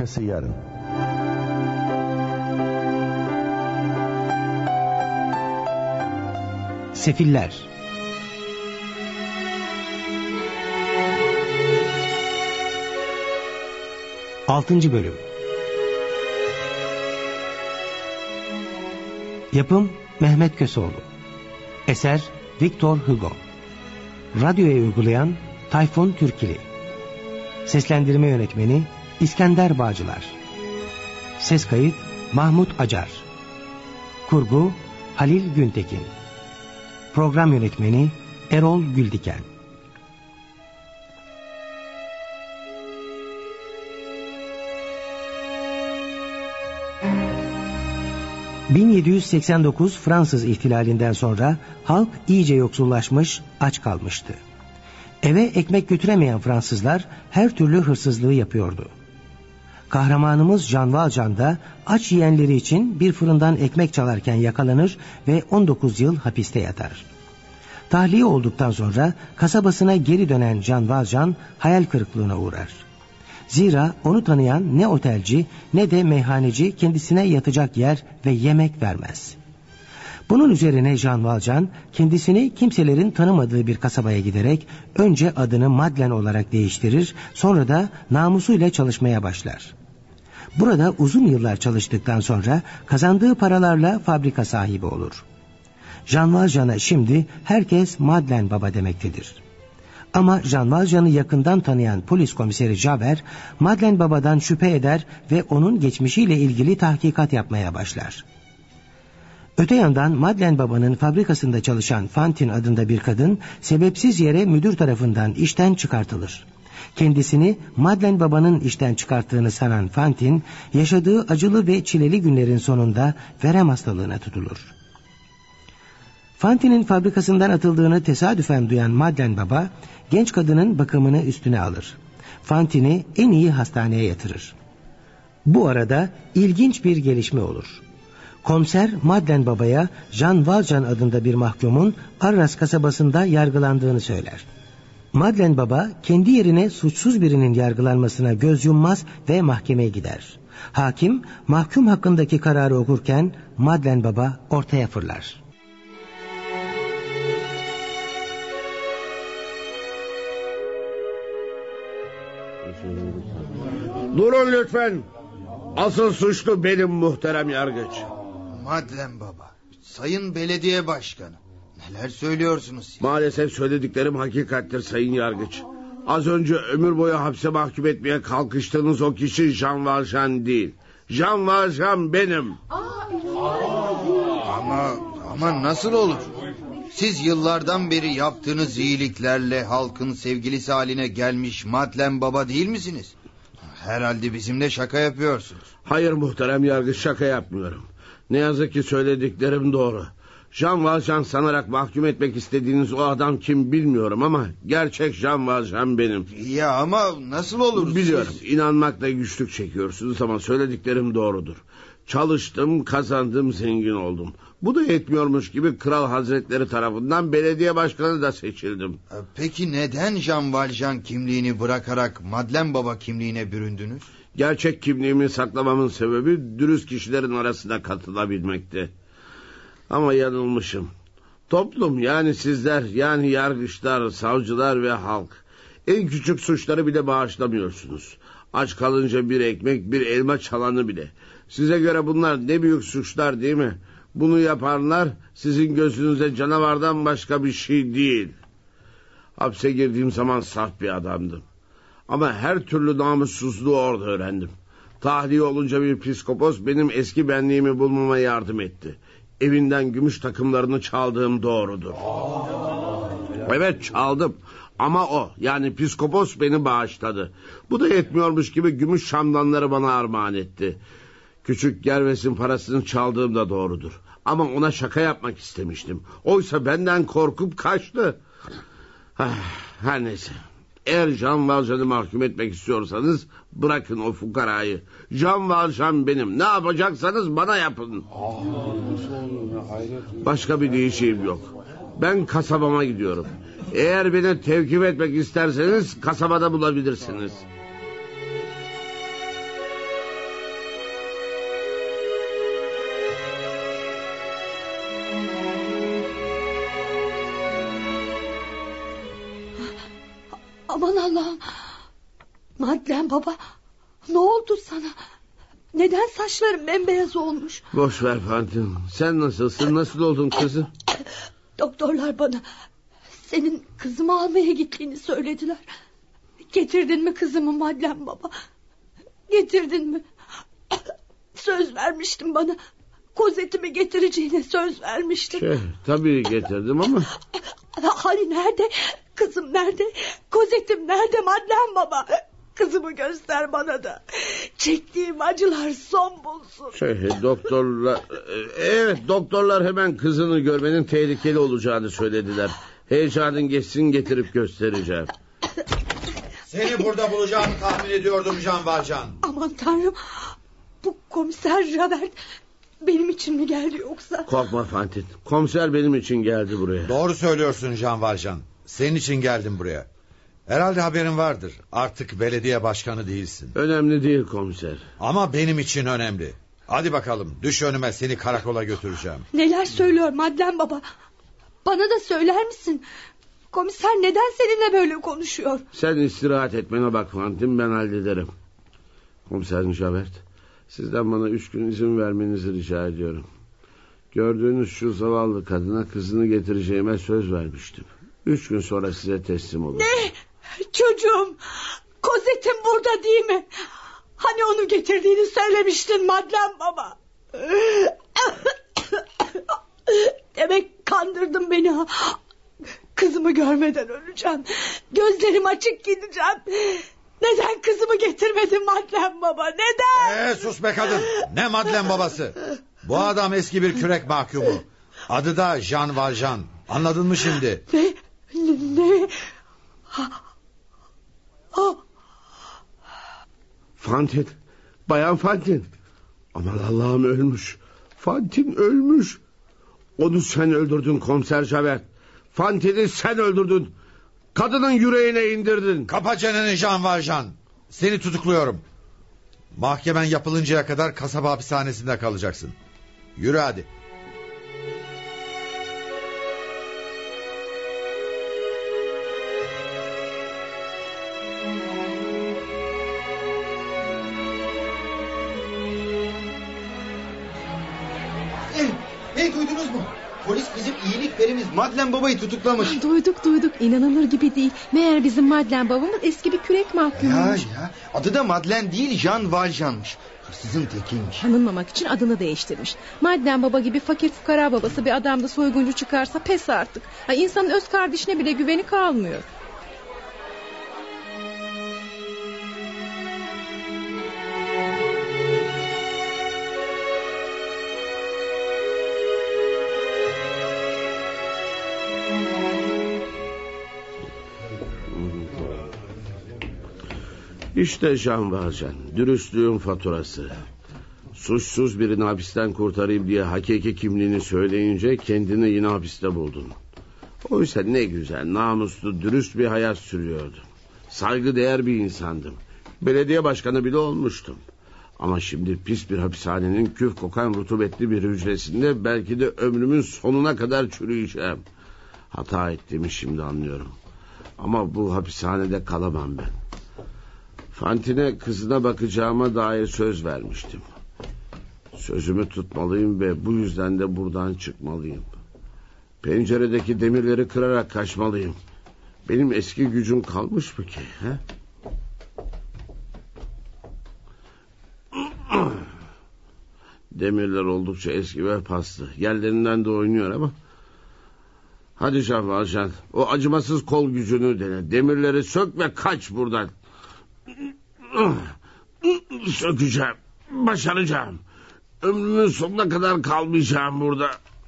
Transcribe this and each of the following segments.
Arkası yarın. Sefiller. Altıncı bölüm. Yapım Mehmet Köseoğlu. Eser Victor Hugo. Radyoya uygulayan Tayfun Türkili. Seslendirme yönetmeni İskender Bağcılar. Ses kayıt Mahmut Acar. Kurgu Halil Güntekin. Program yönetmeni Erol Güldiken. ...1789 Fransız ihtilalinden sonra halk iyice yoksullaşmış, aç kalmıştı. Eve ekmek götüremeyen Fransızlar her türlü hırsızlığı yapıyordu. Kahramanımız Jean Valjean da aç yiyenleri için bir fırından ekmek çalarken yakalanır ve 19 yıl hapiste yatar. Tahliye olduktan sonra kasabasına geri dönen Jean Valjean hayal kırıklığına uğrar. Zira onu tanıyan ne otelci ne de meyhaneci kendisine yatacak yer ve yemek vermez. Bunun üzerine Jean Valjean kendisini kimselerin tanımadığı bir kasabaya giderek önce adını Madeleine olarak değiştirir, sonra da namusuyla çalışmaya başlar. Burada uzun yıllar çalıştıktan sonra kazandığı paralarla fabrika sahibi olur. Jean Valjean'a şimdi herkes Madeleine Baba demektedir. Ama Jean Valjean'ı yakından tanıyan polis komiseri Javert, Madeleine Baba'dan şüphe eder ve onun geçmişiyle ilgili tahkikat yapmaya başlar. Öte yandan Madeleine Baba'nın fabrikasında çalışan Fantine adında bir kadın sebepsiz yere müdür tarafından işten çıkartılır. Kendisini Madeleine Baba'nın işten çıkarttığını sanan Fantine, yaşadığı acılı ve çileli günlerin sonunda verem hastalığına tutulur. Fantine'in fabrikasından atıldığını tesadüfen duyan Madeleine Baba, genç kadının bakımını üstüne alır. Fantine'i en iyi hastaneye yatırır. Bu arada ilginç bir gelişme olur. Komiser Madeleine Baba'ya Jean Valjean adında bir mahkumun Arras kasabasında yargılandığını söyler. Madeleine Baba kendi yerine suçsuz birinin yargılanmasına göz yummaz ve mahkemeye gider. Hakim mahkum hakkındaki kararı okurken Madeleine Baba ortaya fırlar. Durun lütfen. Asıl suçlu benim muhterem yargıç. Madeleine Baba, sayın belediye başkanı, neler söylüyorsunuz siz? Maalesef söylediklerim hakikattir sayın yargıç. Az önce ömür boyu hapse mahkum etmeye kalkıştığınız o kişi Jean Valjean değil. Jean Valjean benim. Ama nasıl olur? Siz yıllardan beri yaptığınız iyiliklerle halkın sevgilisi haline gelmiş Madeleine Baba değil misiniz? Herhalde bizimle şaka yapıyorsunuz. Hayır muhterem yargıç, şaka yapmıyorum. Ne yazık ki söylediklerim doğru. Jean Valjean sanarak mahkum etmek istediğiniz o adam kim bilmiyorum ama gerçek Jean Valjean benim. Ya ama nasıl olur? Biliyorum, inanmakla güçlük çekiyorsunuz ama söylediklerim doğrudur. Çalıştım, kazandım, zengin oldum. Bu da yetmiyormuş gibi Kral Hazretleri tarafından belediye başkanı da seçildim. Peki neden Jean Valjean kimliğini bırakarak Madeleine Baba kimliğine büründünüz? Gerçek kimliğimi saklamamın sebebi dürüst kişilerin arasına katılabilmekti. Ama yanılmışım. Toplum, yani sizler, yani yargıçlar, savcılar ve halk en küçük suçları bile bağışlamıyorsunuz. Aç kalınca bir ekmek, bir elma çalanı bile. Size göre bunlar ne büyük suçlar değil mi? Bunu yapanlar sizin gözünüzde canavardan başka bir şey değil. Hapse girdiğim zaman saf bir adamdım. Ama her türlü namussuzluğu orada öğrendim. Tahliye olunca bir psikopos benim eski benliğimi bulmama yardım etti. Evinden gümüş takımlarını çaldığım doğrudur. Evet, çaldım. Ama o, yani psikopos beni bağışladı. Bu da yetmiyormuş gibi gümüş şamdanları bana armağan etti. Küçük Gerves'in parasını çaldığım da doğrudur. Ama ona şaka yapmak istemiştim. Oysa benden korkup kaçtı. Her neyse. Eğer Jean Valjean'ı mahkum etmek istiyorsanız bırakın o fukarayı. Jean Valjean benim. Ne yapacaksanız bana yapın. Başka bir diyeceğim yok. Ben kasabama gidiyorum. Eğer beni tevkif etmek isterseniz kasabada bulabilirsiniz. Aman Allah'ım. Madlen baba, ne oldu sana? Neden saçların bembeyaz olmuş? Boş ver Fantine. Sen nasılsın? Nasıl oldun kızım? Doktorlar bana senin kızımı almaya gittiğini söylediler. Getirdin mi kızımı Madlen baba? Getirdin mi? Söz vermiştin bana. Kozetimi getireceğine söz vermiştin. Tabii getirdim ama. Hani nerede? Kızım nerede? Kozetim nerede Madlen baba? Kızımı göster bana da. Çektiğim acılar son bulsun. Doktorlar... Evet, doktorlar hemen kızını görmenin tehlikeli olacağını söylediler. Heyecanın geçsin, getirip göstereceğim. Seni burada bulacağımı tahmin ediyordum Jean Valjean. Aman tanrım. Bu komiser Javert benim için mi geldi yoksa? Korkma Fantine. Komiser benim için geldi buraya. Doğru söylüyorsun Jean Valjean. Senin için geldim buraya. Herhalde haberin vardır. Artık belediye başkanı değilsin. Önemli değil komiser. Ama benim için önemli. Hadi bakalım, düş önüme, seni karakola götüreceğim. Neler söylüyor Madlen baba? Bana da söyler misin? Komiser neden seninle böyle konuşuyor? Sen istirahat etmene bak Fantine, ben hallederim. Komiser Javert, sizden bana 3 gün izin vermenizi rica ediyorum. Gördüğünüz şu zavallı kadına kızını getireceğime söz vermiştim. 3 gün sonra size teslim olur. Ne? Çocuğum, Kozet'im burada değil mi? Hani onu getirdiğini söylemiştin Madlen baba. Demek kandırdın beni. Kızımı görmeden öleceğim. Gözlerim açık gideceğim. Neden kızımı getirmedin Madlen baba? Neden? Sus be kadın. Ne Madlen babası? Bu adam eski bir kürek mahkumu. Adı da Jean Valjean. Anladın mı şimdi? Ne? Fantine. Bayan Fantine. Aman Allah'ım, ölmüş. Fantine ölmüş. Onu sen öldürdün komiser Javert. Fantine'i sen öldürdün. Kadının yüreğine indirdin. Kapa çeneni Jean Valjean. Seni tutukluyorum. Mahkemen yapılıncaya kadar kasaba hapishanesinde kalacaksın. Yürü hadi. Hey, duydunuz mu? Polis bizim iyiliklerimiz Madlen babayı tutuklamış. Duyduk. İnanılır gibi değil. Meğer bizim Madlen babamız eski bir kürek mahkumuymuş. Ya. Adı da Madlen değil, Jean Valjean'mış. Hırsızın tekiymiş. Tanınmamak için adını değiştirmiş. Madlen baba gibi fakir fukara babası bir adam da soyguncu çıkarsa pes artık. İnsanın öz kardeşine bile güveni kalmıyor. İşte Jean Valjean, dürüstlüğün faturası. Suçsuz birini hapisten kurtarayım diye hakiki kimliğini söyleyince kendini yine hapiste buldun. Oysa ne güzel, namuslu, dürüst bir hayat sürüyordum. Saygıdeğer bir insandım. Belediye başkanı bile olmuştum. Ama şimdi pis bir hapishanenin küf kokan rutubetli bir hücresinde belki de ömrümün sonuna kadar çürüyeceğim. Hata ettiğimi şimdi anlıyorum. Ama bu hapishanede kalamam ben. Fantine'e kızına bakacağıma dair söz vermiştim. Sözümü tutmalıyım ve bu yüzden de buradan çıkmalıyım. Penceredeki demirleri kırarak kaçmalıyım. Benim eski gücüm kalmış mı ki? He? Demirler oldukça eski ve paslı. Yerlerinden de oynuyor ama... Hadi Jean Valjean, o acımasız kol gücünü dene. Demirleri sök ve kaç buradan. Sökeceğim. Başaracağım. Ömrümün sonuna kadar kalmayacağım burada.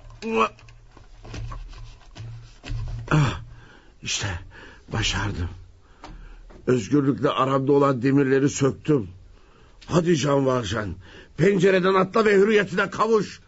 İşte başardım. Özgürlükle aramda olan demirleri söktüm. Hadi Jean Valjean, pencereden atla ve hürriyetine kavuş.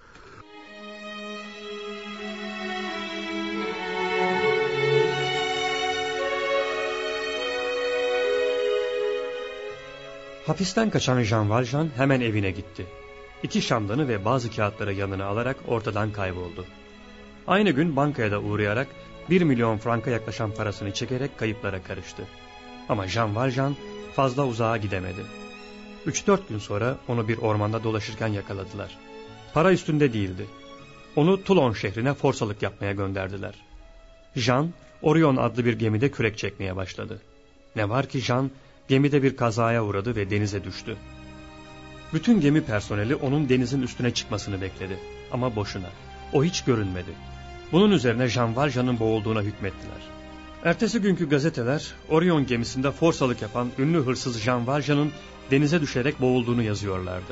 Hapisten kaçan Jean Valjean hemen evine gitti. 2 şamdanı ve bazı kağıtları yanına alarak ortadan kayboldu. Aynı gün bankaya da uğrayarak 1 milyon franka yaklaşan parasını çekerek kayıplara karıştı. Ama Jean Valjean fazla uzağa gidemedi. 3-4 gün sonra onu bir ormanda dolaşırken yakaladılar. Para üstünde değildi. Onu Toulon şehrine forsalık yapmaya gönderdiler. Jean, Orion adlı bir gemide kürek çekmeye başladı. Ne var ki Jean, gemide bir kazaya uğradı ve denize düştü. Bütün gemi personeli onun denizin üstüne çıkmasını bekledi. Ama boşuna. O hiç görünmedi. Bunun üzerine Jean Valjean'ın boğulduğuna hükmettiler. Ertesi günkü gazeteler, Orion gemisinde forsalık yapan ünlü hırsız Jean Valjean'ın denize düşerek boğulduğunu yazıyorlardı.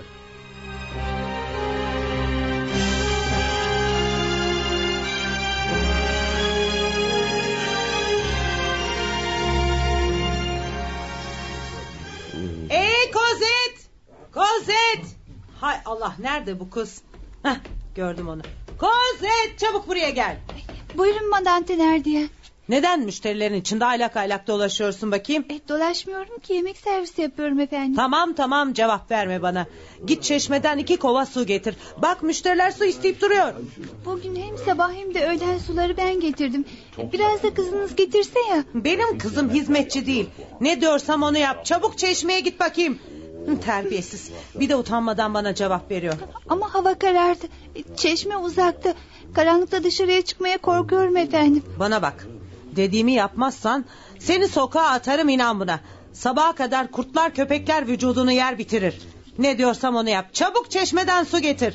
Cosette! Cosette! Hay Allah, nerede bu kız? Heh, gördüm onu. Cosette, çabuk buraya gel. Buyurun Madame Thénardier. Neden müşterilerin içinde aylak aylak dolaşıyorsun bakayım? Dolaşmıyorum ki, yemek servisi yapıyorum efendim. Tamam, cevap verme bana. Git çeşmeden 2 kova su getir. Bak, müşteriler su isteyip duruyor. Bugün hem sabah hem de öğlen suları ben getirdim. Biraz da kızınız getirse ya. Benim kızım hizmetçi değil. Ne diyorsam onu yap. Çabuk çeşmeye git bakayım. Terbiyesiz. Bir de utanmadan bana cevap veriyor. Ama hava karardı. Çeşme uzakta. Karanlıkta dışarıya çıkmaya korkuyorum efendim. Bana bak. Dediğimi yapmazsan seni sokağa atarım, inan buna. Sabaha kadar kurtlar köpekler vücudunu yer bitirir. Ne diyorsam onu yap. Çabuk çeşmeden su getir.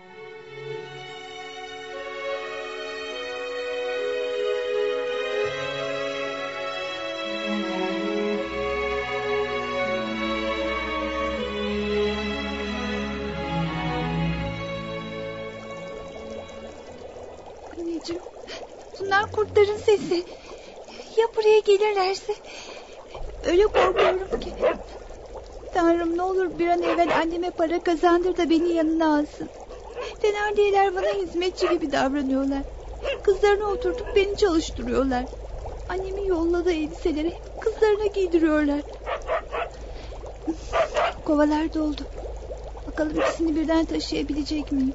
Anneciğim, bunlar kurtların sesi. Ya buraya gelirlerse? Öyle korkuyorum ki. Tanrım, ne olur bir an evvel anneme para kazandır da beni yanına alsın. Thénardier'ler bana hizmetçi gibi davranıyorlar. Kızlarına oturtup beni çalıştırıyorlar. Annemin yolladığı elbiseleri kızlarına giydiriyorlar. Kovalar doldu. Bakalım ikisini birden taşıyabilecek miyim?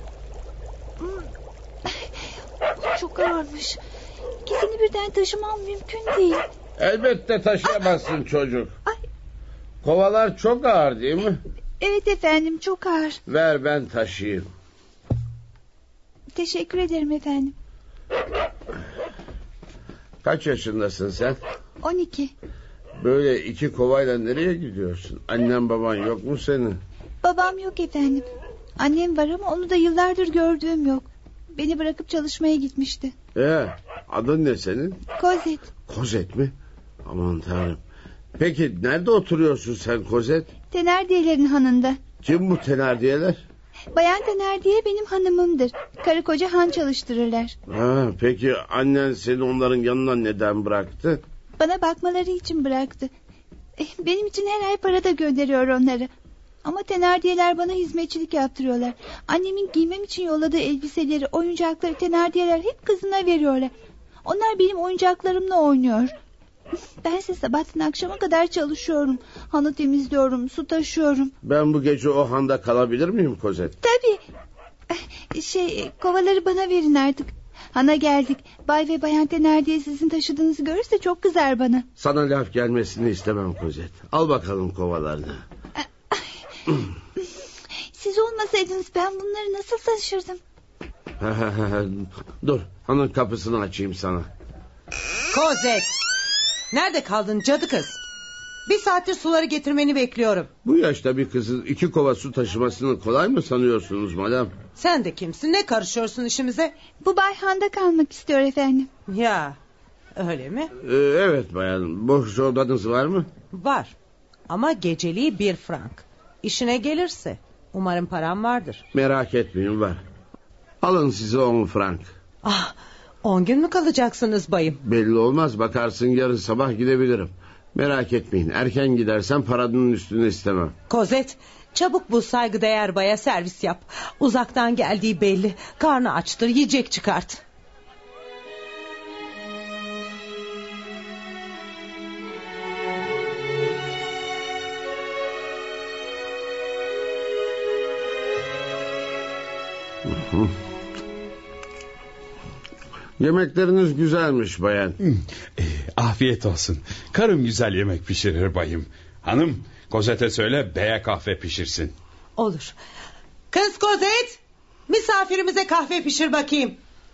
Çok ağırmış. İkisini birden taşımam mümkün değil. Elbette taşıyamazsın çocuk. Ay. Kovalar çok ağır değil mi? Evet efendim, çok ağır. Ver ben taşıyayım. Teşekkür ederim efendim. Kaç yaşındasın sen? 12. Böyle 2 kovayla nereye gidiyorsun? Annen baban yok mu senin? Babam yok efendim. Annem var ama onu da yıllardır gördüğüm yok. Beni bırakıp çalışmaya gitmişti. Adın ne senin? Cosette. Cosette mi? Aman tanrım. Peki nerede oturuyorsun sen Cosette? Thénardier'lerin hanında. Kim bu Thénardier'ler? Bayan Thénardier benim hanımımdır. Karı koca han çalıştırırlar. Peki annen seni onların yanına neden bıraktı? Bana bakmaları için bıraktı. Benim için her ay para da gönderiyor onları. Ama Thénardier'ler bana hizmetçilik yaptırıyorlar. Annemin giymem için yolladığı elbiseleri, oyuncakları Thénardier'ler hep kızına veriyorlar. Onlar benim oyuncaklarımla oynuyor. Bense sabahtan akşama kadar çalışıyorum. Hanı temizliyorum, su taşıyorum. Ben bu gece o handa kalabilir miyim Cosette? Tabii. Kovaları bana verin artık. Hana geldik. Bay ve Bayan Thénardier sizin taşıdığınızı görürse çok kızar bana. Sana laf gelmesini istemem Cosette. Al bakalım kovalarını. Siz olmasaydınız ben bunları nasıl taşırdım? Dur, hanın kapısını açayım sana. Cosette! Nerede kaldın cadı kız? 1 saattir suları getirmeni bekliyorum. Bu yaşta bir kızın 2 kova su taşımasını kolay mı sanıyorsunuz madam? Sen de kimsin? Ne karışıyorsun işimize? Bu bay handa kalmak istiyor efendim. Ya, öyle mi? Evet bayan. Boş odanız var mı? Var. Ama geceliği 1 frank. İşine gelirse umarım param vardır. Merak etmeyin, var. Alın size 10 frank. 10 gün mü kalacaksınız bayım? Belli olmaz, bakarsın yarın sabah gidebilirim. Merak etmeyin, erken gidersem paranın üstünü istemem. Cosette, çabuk bu saygıdeğer baya servis yap. Uzaktan geldiği belli. Karnı açtır, yiyecek çıkart. Yemekleriniz güzelmiş bayan. Afiyet olsun. Karım güzel yemek pişirir bayım. Hanım, Kozet'e söyle beye kahve pişirsin. Olur. Kız Kozet, misafirimize kahve pişir bakayım.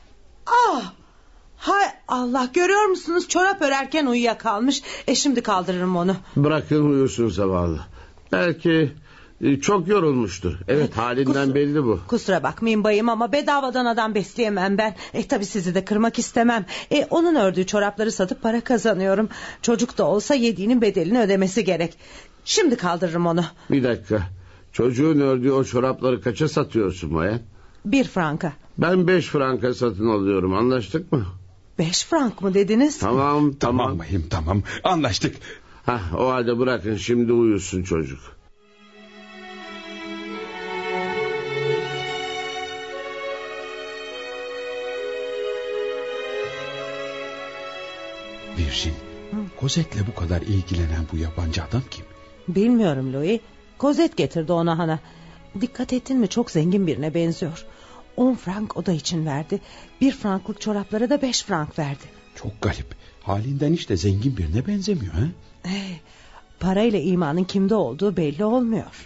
Hay Allah, görüyor musunuz, çorap örerken uyuyakalmış. Şimdi kaldırırım onu. Bırakın uyusun zavallı. Belki çok yorulmuştur. Evet, halinden belli bu. Kusura bakmayın bayım ama bedavadan adam besleyemem ben. Tabii sizi de kırmak istemem. Onun ördüğü çorapları satıp para kazanıyorum. Çocuk da olsa yediğinin bedelini ödemesi gerek. Şimdi kaldırırım onu. Bir dakika. Çocuğun ördüğü o çorapları kaça satıyorsun bayan? 1 franka. Ben 5 franka satın alıyorum, anlaştık mı? 5 frank mı dediniz? Tamam bayım, tamam, anlaştık. O halde bırakın şimdi uyusun çocuk. Virgin, Kozet'le bu kadar ilgilenen bu yabancı adam kim? Bilmiyorum Louis. Kozet getirdi ona Hana. Dikkat ettin mi, çok zengin birine benziyor. 10 frank oda için verdi. 1 franklık çoraplara da 5 frank verdi. Çok garip. Halinden hiç de zengin birine benzemiyor. Parayla imanın kimde olduğu belli olmuyor.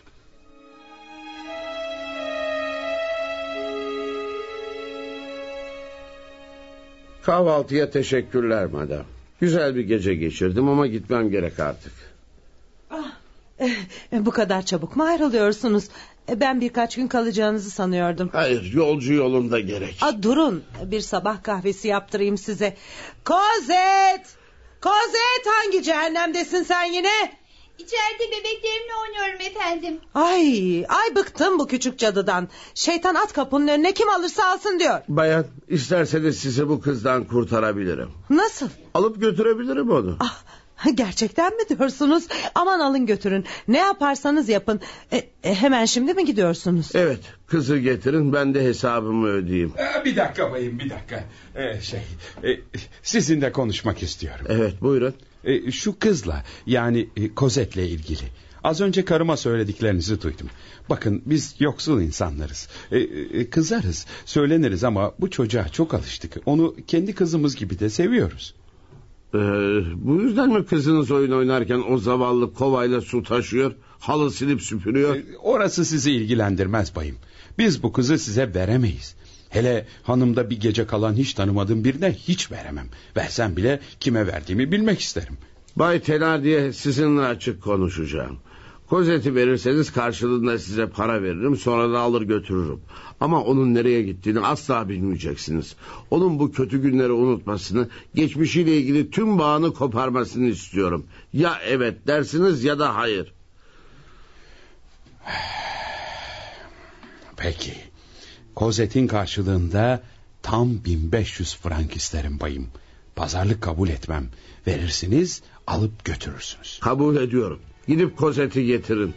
Kahvaltıya teşekkürler madam. Güzel bir gece geçirdim ama gitmem gerek artık. Bu kadar çabuk mu ayrılıyorsunuz? Ben birkaç gün kalacağınızı sanıyordum. Hayır, yolcu yolunda gerek. Durun, bir sabah kahvesi yaptırayım size. Kozet! Kozet, hangi cehennemdesin sen yine? İçeride bebeklerimle oynuyorum efendim. Ay bıktım bu küçük cadıdan. Şeytan at kapının önüne, kim alırsa alsın diyor. Bayan, isterseniz sizi bu kızdan kurtarabilirim. Nasıl? Alıp götürebilirim onu. Gerçekten mi diyorsunuz? Aman alın götürün. Ne yaparsanız yapın. Hemen şimdi mi gidiyorsunuz? Evet, kızı getirin, ben de hesabımı ödeyeyim. Bir dakika bayım, bir dakika. Sizinle konuşmak istiyorum. Evet, buyurun. Şu kızla, yani Kozet'le ilgili. Az önce karıma söylediklerinizi duydum. Bakın, biz yoksul insanlarız. Kızarız, söyleniriz ama bu çocuğa çok alıştık. Onu kendi kızımız gibi de seviyoruz. Bu yüzden mi kızınız oyun oynarken o zavallı kovayla su taşıyor, halı silip süpürüyor? Orası sizi ilgilendirmez bayım. Biz bu kızı size veremeyiz. Hele hanımda bir gece kalan hiç tanımadığım birine hiç veremem. Versem bile kime verdiğimi bilmek isterim. Bay Thenardier, sizinle açık konuşacağım. Kozet'i verirseniz karşılığında size para veririm, sonra da alır götürürüm. Ama onun nereye gittiğini asla bilmeyeceksiniz. Onun bu kötü günleri unutmasını, geçmişiyle ilgili tüm bağını koparmasını istiyorum. Ya evet dersiniz ya da hayır. Peki. Kozet'in karşılığında tam 1500 frank isterim bayım. Pazarlık kabul etmem. Verirsiniz, alıp götürürsünüz. Kabul ediyorum. Gidip Kozet'i getirin.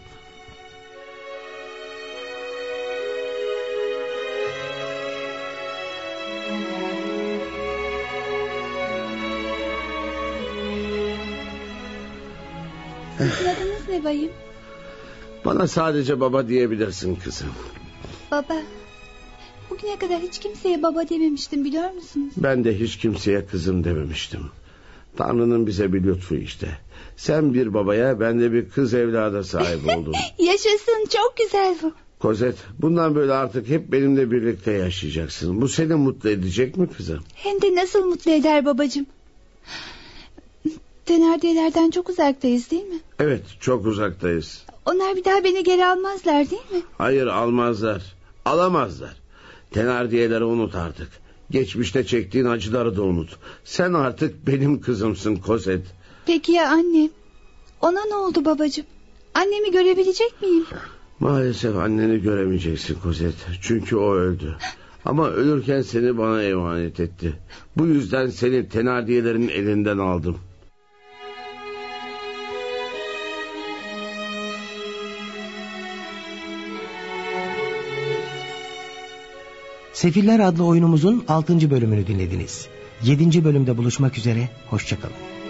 Sizin adınız ne bayım? Bana sadece baba diyebilirsin kızım. Baba. Bugüne kadar hiç kimseye baba dememiştim, biliyor musunuz? Ben de hiç kimseye kızım dememiştim. Tanrı'nın bize bir lütfu işte. Sen bir babaya, ben de bir kız evlada sahip oldum. Yaşasın, çok güzel bu. Kozet, bundan böyle artık hep benimle birlikte yaşayacaksın. Bu seni mutlu edecek mi kızım? Hem de nasıl mutlu eder babacığım. Thenardier'lerden çok uzaktayız değil mi? Evet, çok uzaktayız. Onlar bir daha beni geri almazlar değil mi? Hayır, almazlar. Alamazlar. Thenardier'leri unut artık. Geçmişte çektiğin acıları da unut. Sen artık benim kızımsın Kozet. Peki ya annem? Ona ne oldu babacığım? Annemi görebilecek miyim? Maalesef anneni göremeyeceksin Kozet. Çünkü o öldü. Ama ölürken seni bana emanet etti. Bu yüzden seni Thenardier'lerin elinden aldım. Sefiller adlı oyunumuzun 6. bölümünü dinlediniz. 7. bölümde buluşmak üzere, hoşça kalın.